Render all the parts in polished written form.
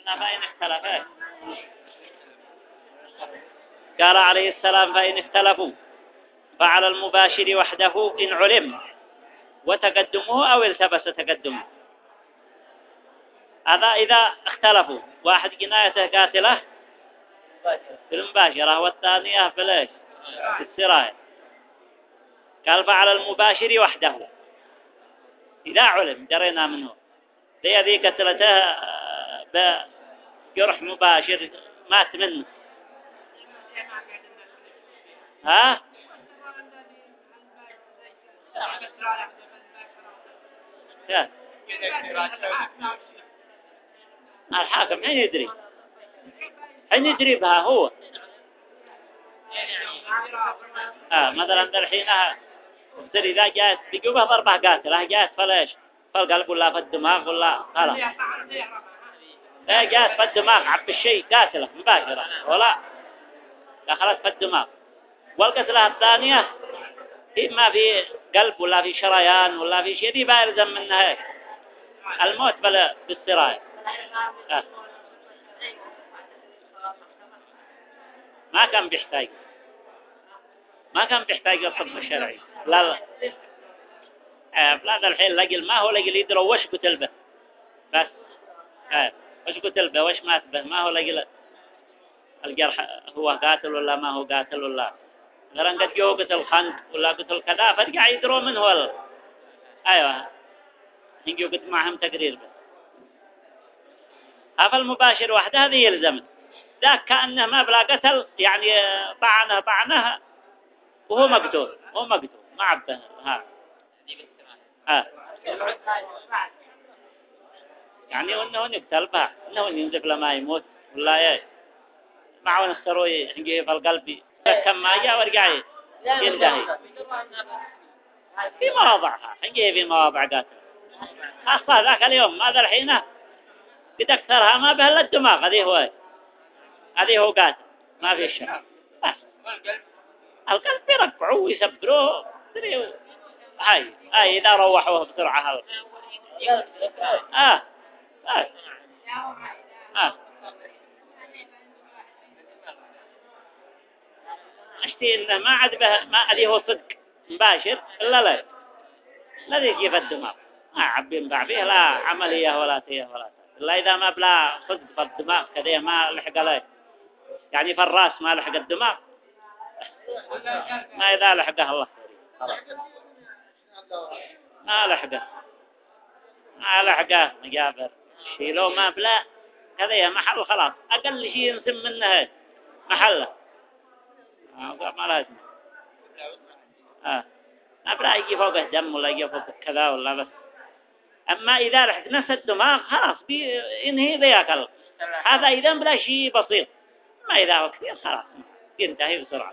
قلنا فإن اختلفت. قال عليه السلام فإن اختلفوا فعلى المباشر وحده إن علم وتقدمه أو التبس تقدمه. هذا إذا اختلفوا، واحد جنايته قاتلة في المباشرة والثانية في السراية. قال فعلى المباشر وحده إذا علم درينا منه هي ذي قتلته بجرح مباشر مات منه. ها؟ الحاكم حين يدري بها هو. مثلا الحين تدري إذا جاءت بجوبه ضربة قاتلة جاءت فلاش فالقلب ولا في الدماغ ولا خلاص. جاءت في الدماغ عب الشيء قاتلة مباشرة ولا دخلت في الدماغ. والقتلة الثانية ما في قلب ولا في شريان ولا في شيء دي بيلزم منها الموت بالسراية. ما كان بيحتاج للطب الشرعي. لا لا الحين لقل ما هو لقل يدري وش قتل به بس. وش قتل به وش مات به ما هو لقل الجرح هو قاتل ولا ما هو قاتل ولا غير قد جو قتل خنق ولا قتل كذا فرجع يدروا من هو أيوة يجوا قد معهم تقرير به. هذا المباشر وحده هذه يلزم ذاك كأنه ما بلا قتل يعني طعنه وهو مقتول ما عبه. يعني وانه يقتل بها انه ينزف لما يموت ولا معه نختاروا يجي في القلب كم ما جاء ورجع ينتهي في مواضعها يجي في مواضع قاتل خاصة ذاك اليوم ماذا الحين قد أكثرها ما به إلا الدماغ هذه هو قاتل ما في شيء بس القلب يرفعوه ويسبروه هاي إذا روحوه بسرعة أشتي إنه ما عاد به ما أديه هو صدق مباشر إلا لا الذي يجي في الدماغ ما عبين بعضيه لا عملية ولا تيه ولا إلا إذا ما بلا صدق في الدماغ كذا ما لحق عليه يعني في الرأس ما لحق الدماغ ما إذا لحقه الله ما لحقه مجابر شيلو ما بلا كذا محل خلاص أقل شيء ينسم منه محله ما لازم ما بلا يجي فوقه دم ولا يجي فوقه كذا ولا بس. أما إذا رحت نفس الدماغ خلاص ينهي ذيك هذا إذا بلا شيء بسيط. ما إذا هو كثير خلاص ينتهي بسرعة.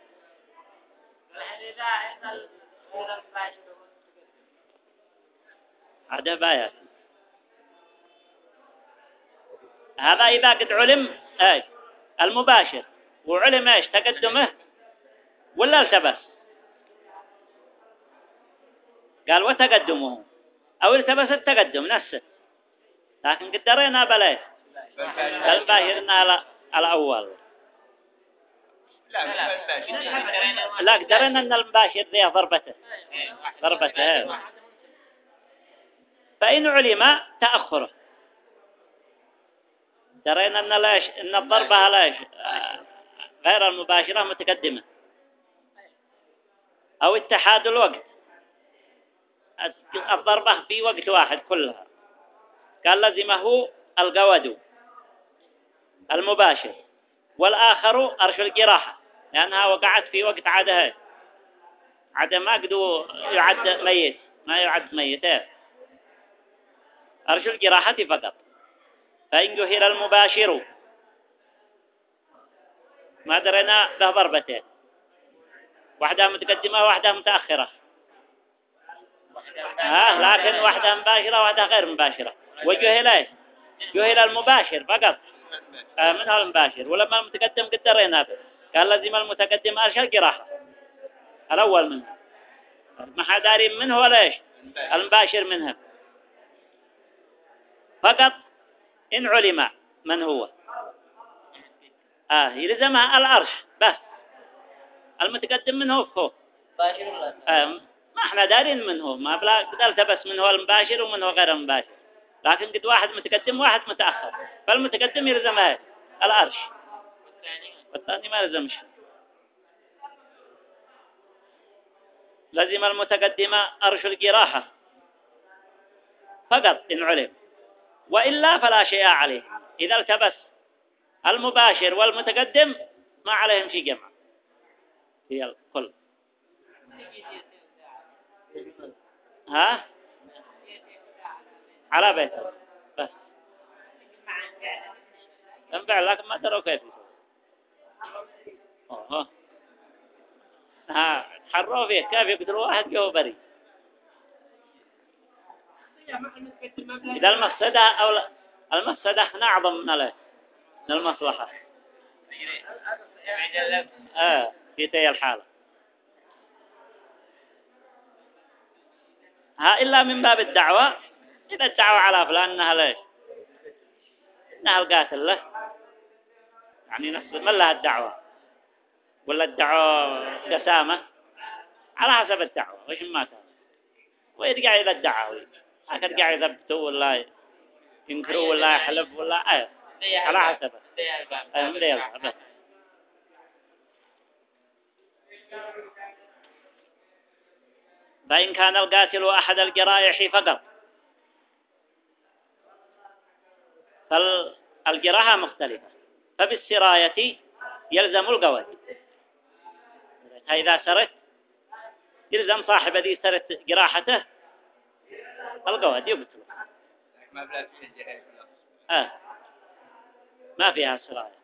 هذا بايات هذا إذا قد علم المباشر وعلم إيش تقدمه ولا التبس. قال وتقدمه أو التبس التقدم نفسه لكن قدرنا بلاش المباشرنا على الأول لا قدرنا أن المباشر ذي ضربته فإن علم تأخره درينا أن الضربة ليش غير المباشرة متقدمة أو اتحاد الوقت الضربة في وقت واحد كلها. قال لزمه القود المباشر والآخر أرش الجراحة لأنها وقعت في وقت عادها ما قدو يعد ميت ما يعد ميت أرش الجراحة فقط. فإن جهر المباشر ما درنا به ضربتين واحدة متقدمة وواحدة متأخرة لكن واحدة مباشرة وواحدة غير مباشرة. وجهل المباشر فقط منها المباشر ولما المتقدم قدرنا به قال لازم المتقدم أرش الجراحة الأول منه ما حدارين منه ولا إيش المباشر منها فقط إن علم من هو يلزمها العرش بس المتقدم منه فوق ما احنا دارين منه ما بلا قدرت بس من هو المباشر ومن هو غير المباشر لكن قد واحد متقدم واحد متأخر فالمتقدم يلزمها العرش والثاني ما يلزمش لزم المتقدم أرش الجراحة فقط إن علم وإلا فلا شيء عليه إذا التبس المباشر والمتقدم ما عليهم شيء جمع هي الكل على بيته بس تنفع لكن ما تروا كيف تحروا فيه كيف يقدروا واحد جوه بري إذا المفسدة أو المفسدة هنا أعظم من المصلحة في تي الحالة إلا من باب الدعوة إذا الدعوة على فلان إنها ليش إنها القاتل له يعني نفس ما لها الدعوة ولا الدعوة قسامة على حسب الدعوة وش ما كان ويرجع إلى الدعوة هكذا قاعد يثبتوا ولا ينكروا ولا يحلف ولا على حسب بس فإن كان القاتل أحد الجرائح فقط فالجراحة مختلفة فبالسراية يلزم القواد إذا سرت يلزم صاحب ذي سرت جراحته القواد يقتل ما فيها سراية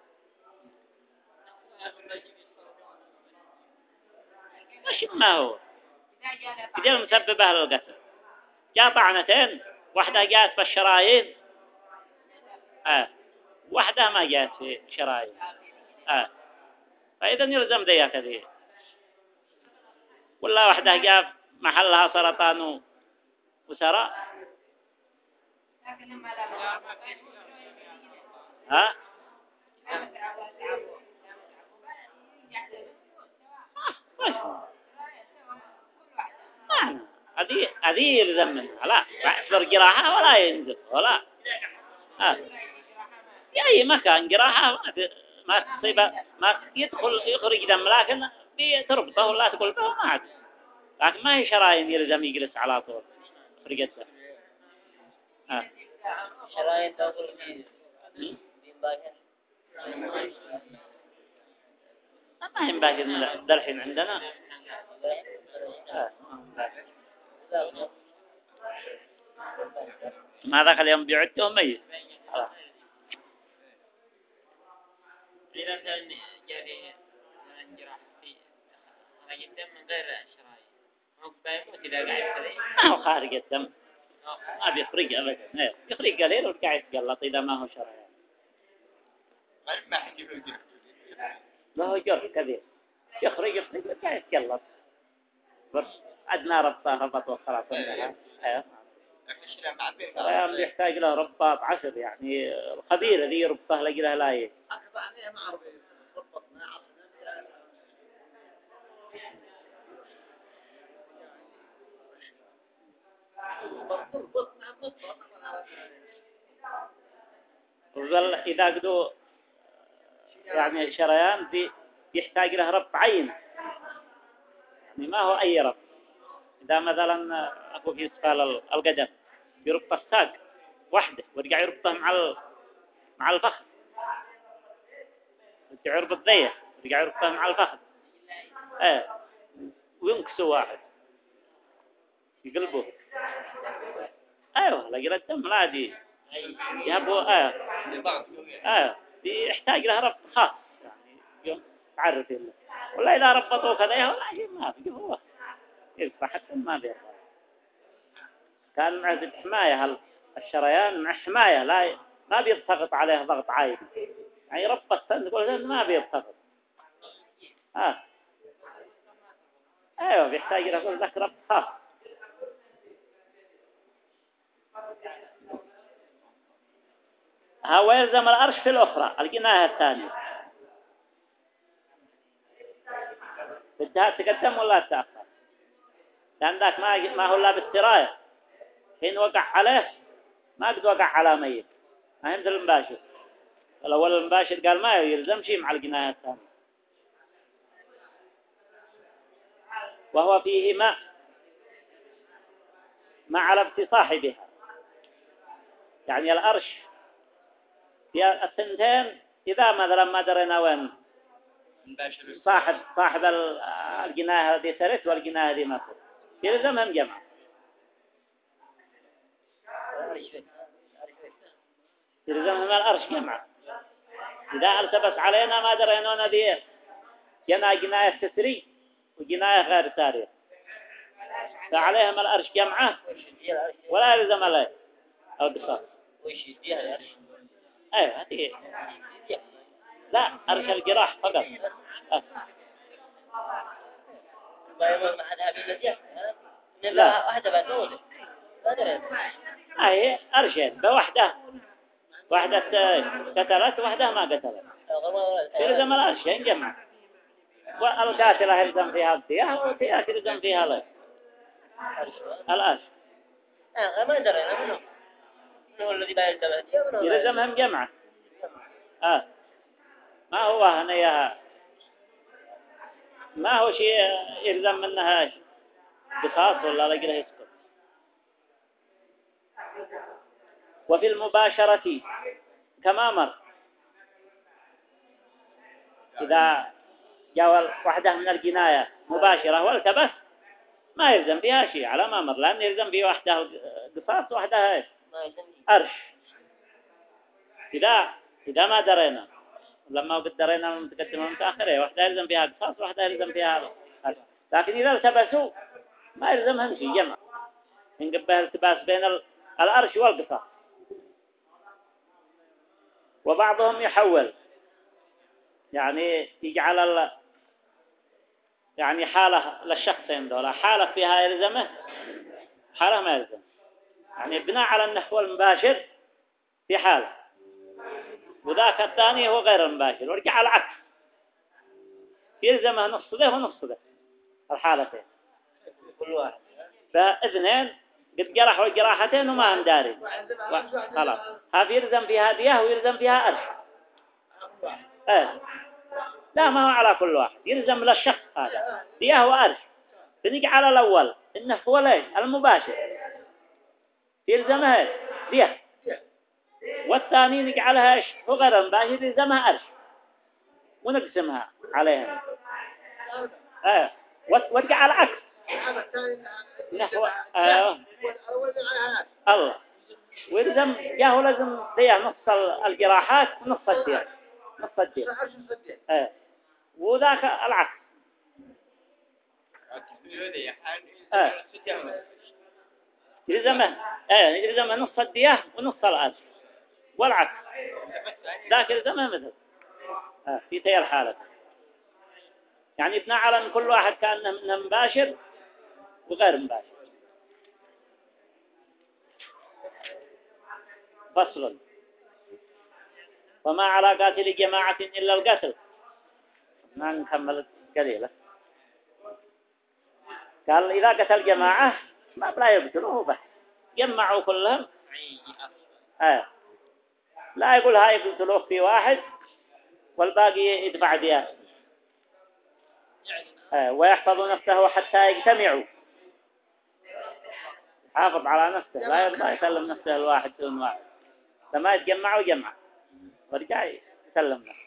مش ما هو إذا المسببة للقتل جاء طعنتين واحدة جاءت في الشرايين واحدة ما جاءت في شرايين فإذا يلزم ذي كثير ولا واحدة جاء محلها سرطان وسرى هذه يلزم منها لا يحضر جراحة ولا ينزل ولا في أي مكان جراحة ما تصيب ما يخرج دم لكن تربطه ولا تقول به ما عاد لكن ما هي شرايين يلزم يجلس على طول يخرج الدم شرايين تقول في ما هم باقي من الحين عندنا ما ذاك اليوم بيعدهم ميت إذا كان جاري جراح في خارج الدم من غير شرايين هو بيموت إذا قاعد كذا ما هو خارج الدم ما بيخرج أبدا يخرج قليل وقاعد يتقلط إذا ما هو شرايين ما حجب الجرح لا هو جرح كبير يخرج وقاعد يتقلط بس أدنى ربط وخلاص اللي يحتاج له رباط عشر يعني الخبير الذي يربطه له لا إذا قدوا يعني الشريان دي يحتاج له ربط عين يعني ما هو أي ربط إذا مثلا أكو في إسفال القدم يربط الساق واحدة ويرجع يربطه مع الفخذ يرجع يربط ذيه ويرجع يربطه مع الفخذ وينكسوا واحد يقلبوه ايوه لقيت الدم لا دي يهبوا دي يحتاج له ربط خاص يعني تعرف له ولا اذا ربطوه كذا ولا شيء ما في هو يرفع حتى ما بيرفع كان مع حمايه الشريان مع حمايه لا ما بيضغط عليه ضغط عالي يعني ربط تقول ما بيضغط ايوه بيحتاج له كل ذاك ربط خاص هو يلزم الأرش في الأخرى الجناية الثانية بدها تقدم ولا تأخر لأن ذاك ما هو لا بالسراية حين وقع عليه ما قد وقع على ميت ما يمثل المباشر الأول المباشر قال ما يلزم شيء مع الجناية الثانية وهو فيه ما على افتصاح بها يعني الأرش في الثنتين إذا مثلا ما درينا وين صاحب الجناية هذه سرت والجناية هذه ما سرت يلزمهم جمع يلزمهم الأرش جمع إذا التبس علينا ما درينا ذي جناية تسري وجناية غير سارية فعليهم الأرش جمعة ولا يلزم عليه أو بصف وش يديها الأرش؟ أيوة هذه لا أرش الجراح فقط بايمون ما حدا بيلزم لا واحدة بتوزع ما دريت أي أرشين بوحدة واحدة قتلت وواحدة ما قتلت يلزم الأرشين جمع والقاتلة يلزم فيها الدية والدية يلزم فيها الأرش ما درينا منه الذي بايلزم يلزمهم جمعة ما هو هنا ما هو شيء يلزم منها بخاص ولا رجله يسكت وفي المباشرة كما مر إذا جاء واحدة من الجناية مباشرة والتبس ما يلزم فيها شيء على ما مر لأن يلزم فيه واحدة قصاص واحدة أرش إذا ما درينا لما قد درينا متقدمة متأخرة واحدة يلزم فيها قصاص واحدة يلزم فيها أرش لكن إذا التبسوا ما يلزمهم شيء جمع ينقبه التباس بين الأرش والقصاص وبعضهم يحول يعني يجعل يعني حالة للشخصين دول حالة فيها يلزمه حالة ما يلزم يعني بناء على النحو المباشر في حالة وذاك الثاني هو غير المباشر ورجع العكس يلزمه نص ذه ونص ذه الحالتين كل واحد فاثنين قد جرحوا الجراحتين وما هم دارين خلاص هذا يلزم فيها دية ويلزم فيها أرش لا ما هو على كل واحد يلزم للشخص هذا دية وأرش بنيجي على الأول إنه هو ليش المباشر يلزمها دية والثاني نجعلها إيش هو غير المباشر يلزمها أرش ونقسمها عليهم وارجع العكس نحو الله ويلزم جاهو لازم ديه نص الجراحات نص الدية نص الدية وذاك العكس يلزمه نص الدية ونص الأرش والعكس ذاك يلزمه مثل في تي الحالة يعني بناء على أن كل واحد كان منه مباشر وغير مباشر فصل وما على قاتل جماعة إلا القتل ما نكمل قليلا قال إذا قتل جماعة ما بلا يقتلوه بس جمعوا كلهم لا يقول هاي يقتلوه في واحد والباقي يدفع ديات ويحفظ نفسه حتى يجتمعوا حافظ على نفسه لا يرضى يسلم نفسه الواحد دون واحد لما يتجمعوا جمع ورجع يسلم نفسه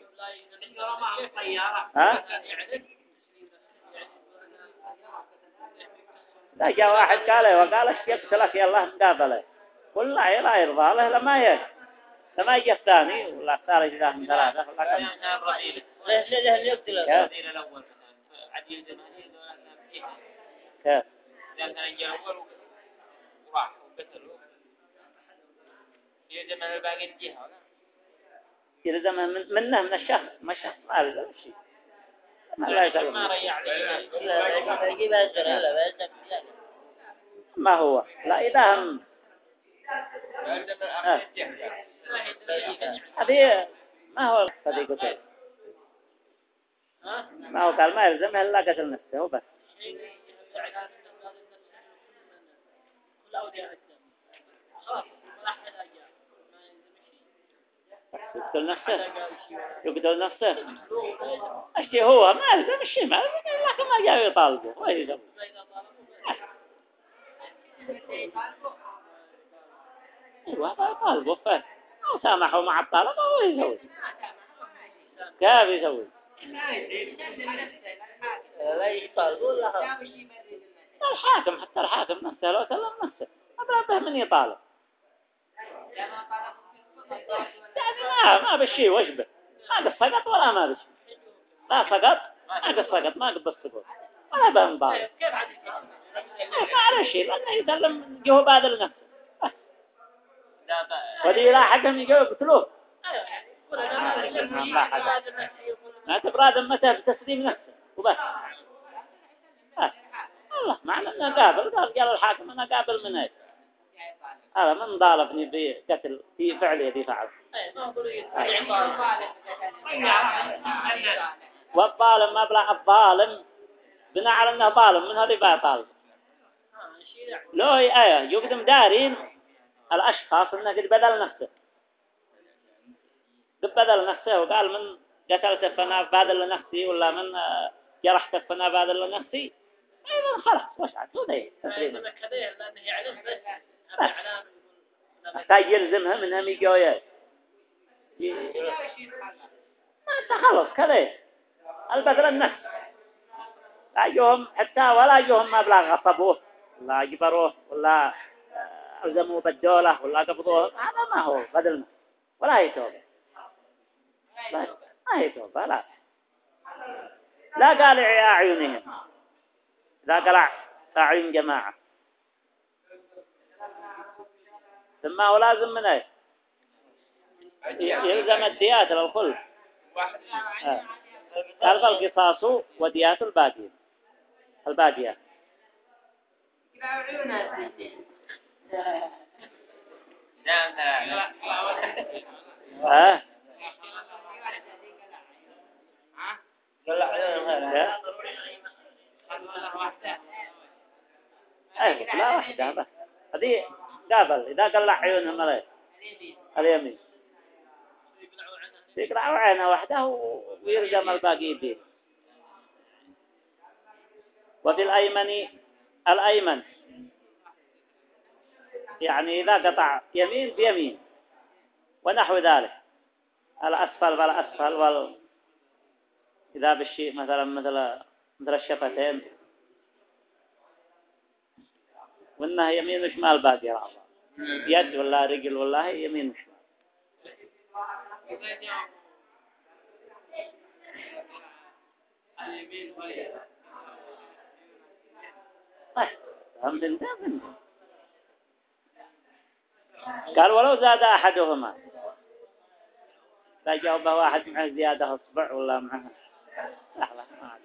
لا جاء واحد قال ايش يقتلك يا الله مقابله قل لا يرضى له لما يجي الثاني ولا اختار اذا من ثلاثه ليه يقتل الرذيل الاول عديل زماني كيف كان جاء اول وراح وقتله يلزم الباقي الجهه ولا يلزم منه من الشخص ما الشخص ما يلزم شيء ما يسلم ما ريع لا يجيب أجر إلا بأجر ما هو لا إذا هم هذه ما هو صديقته، ما هو قال ما يلزمه إلا قتل نفسه وبس. يقتل نفسه، يقتل نفسه. الشيء هو ما يلزم الشيء، ما يلزم، لكن ما جاء يطالبه ويلزم. أيوة يطالبه فيه أو سامحوا مع الطلبة ويسوي. كيف يسوي؟ لا يطالبوا لها الحاكم، حتى الحاكم نفسه لو سلم نفسه أبدا من يطالب. يعني ما بشي وشبه، ما قد سقط ولا ما بشي، لا سقط ما قد سقط ما قد السقوط ولا بنطالب. ما على شيء لأنه يسلم جهه بادل نفسه. ودي لا حكم يجوا يقتلوه. ما تبراد متى في تسليم نفسه وبس. الله معنى أنه قال الحاكم أنا قابل من هيك. هذا من ضالبني بقتل في فعله ذي فعل. والظالم ما بلا الظالم بناء على أنه ظالم من هذه بقى طالب. لو يقدم دارين الأشخاص أنه قد بدل نفسه. قد بدل نفسه وقال من قتلت فأنا بادل لنفسي ولا من جرحت فأنا بادل لنفسي. أيضا خلاص وشعت هو ده تسليم. محتاج يلزمها منهم يجويات. أنت خلص كذا البدل النفس. لا يوم حتى ولا يوم ما بلا غصبوه ولا جبروه ولا ألزموه بالدولة ولا قبضوه. هذا ما هو بدل نفس ولا هي توبة. ما هي توبة لا قال أعينهم. لا قال أعين جماعة. ثم هو لازم من أي يلزم الديات للكل. قال القصاص وديات الباقية. لا واحدة بس هذه قابل إذا قال عيونهم عليه اليمين يقرأوا عينه واحدة ويرجم الباقي به. وفي الأيمن يعني إذا قطع يمين بيمين ونحو ذلك الأسفل فالأسفل إذا بالشيء مثل الشفتين وإنها يمين وشمال باقي رأى يد ولا رجل ولا هي يمين وشمال. قال ولو زاد أحدهما فجاوبه واحد معه زيادة أصبع ولا معه لحظة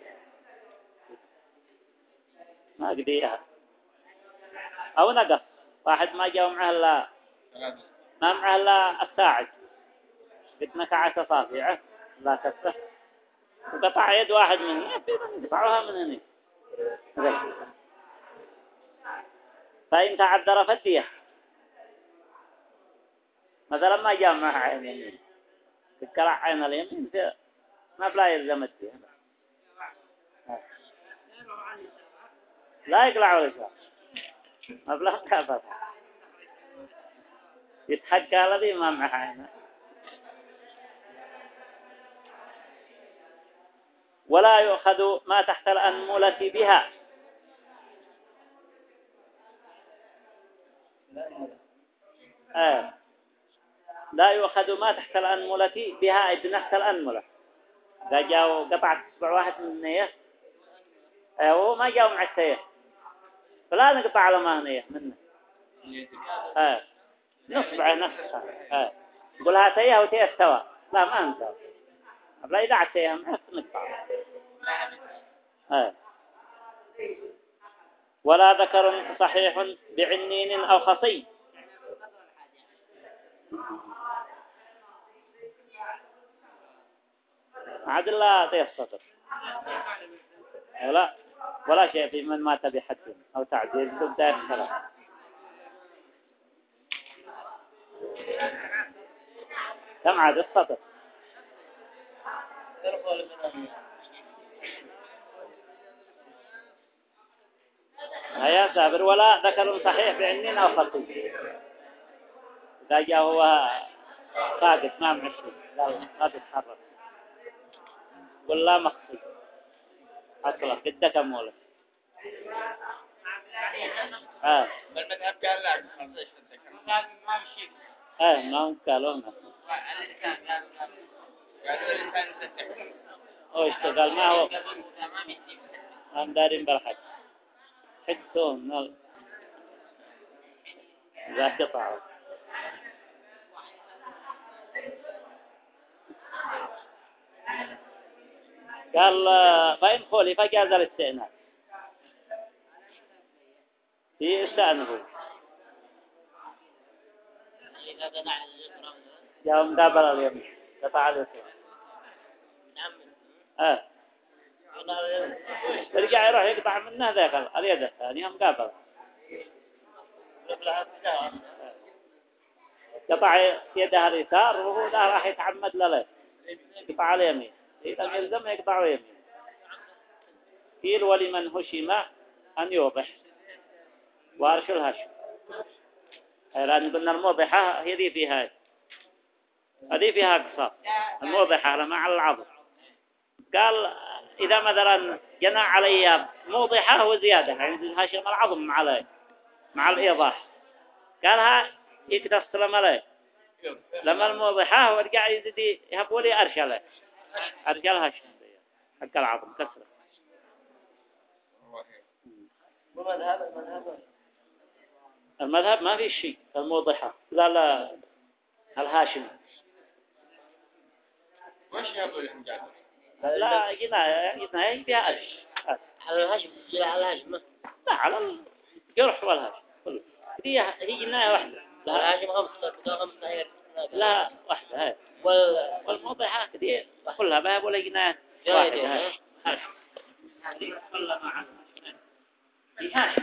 ما قديها أو نقص واحد ما جاء معه لا ما معه لا الساعد قد نكعت أصابعه لا كفه وقطع يد واحد منه يقطعها من هنا. فإن تعذر فالدية مثلا ما جاء معه عين يمين تكرع عين اليمين ما بلا يلزم الدية لا يقلع ولا شيء ما بلا كافر يتحكى الذي ما معه عينه. ولا يؤخذ ما تحت الأنملة بها لا يؤخذ ما تحت الأنملة بها بنفس الأنملة. إذا جاءوا قطعة أصبع واحد من النية هو ما جاءوا مع السيف فلا نقطع على ما هنية منه نصبع نفسها يقول هاتيها وتيه استوى لا ما انتوى لا إذا عتيها معه نقطع. ولا ذكر صحيح بعنين أو خصي عاد الله طيب الصدر ولا شيء في من مات بحد أو تعذير تبدأ الصلاة كم عاد الصدر هيا سابر ولا ذكر صحيح بعنين أو خطي إذا جاء هو ساقط ما معشي لا تتحرك ولا مخطي أصلا قدك مولك بالمذهب قال لا ما مشي ما هم قالوا لنا قالوا الإنسان يصدق هو اشتغل ما هو ما مشي هم دارين بالحج حجتهم ذا قطعوا قال فإن خولي فجاز الاستئناف في استأنفوا يوم قابل اليوم قطع اليسر رجع يروح يقطع منه ذاك اليد الثانية مقابل قطع يده اليسار وهو لا راح يتعمد له يقطع اليمين إذا يلزم يقطع اليمين قيل ولمن هشم أن يوضح وارش الهشم لأن قلنا الموضحة هذه فيها هذه فيها قصة الموضحة مع العظم قال إذا مثلا جنى علي موضحة وزيادة عند الهشم العظم عليه مع الإيضاح قالها يكتسلم عليه لما الموضحة ورجع يزيد يهبولي أرشله الهشم حق العظم كسره المذهب ما في شيء الموضحة لا الهاشم وش يقول الحجاج لا جناية فيها أرش على الهاشم على الهاشم لا على الجرح والهاشم كله هي جناية واحدة الهاشم خمسة لا واحدة هاي والموضحة كثير كلها باب ولا جناية واحدة هاي كلها مع الهاشم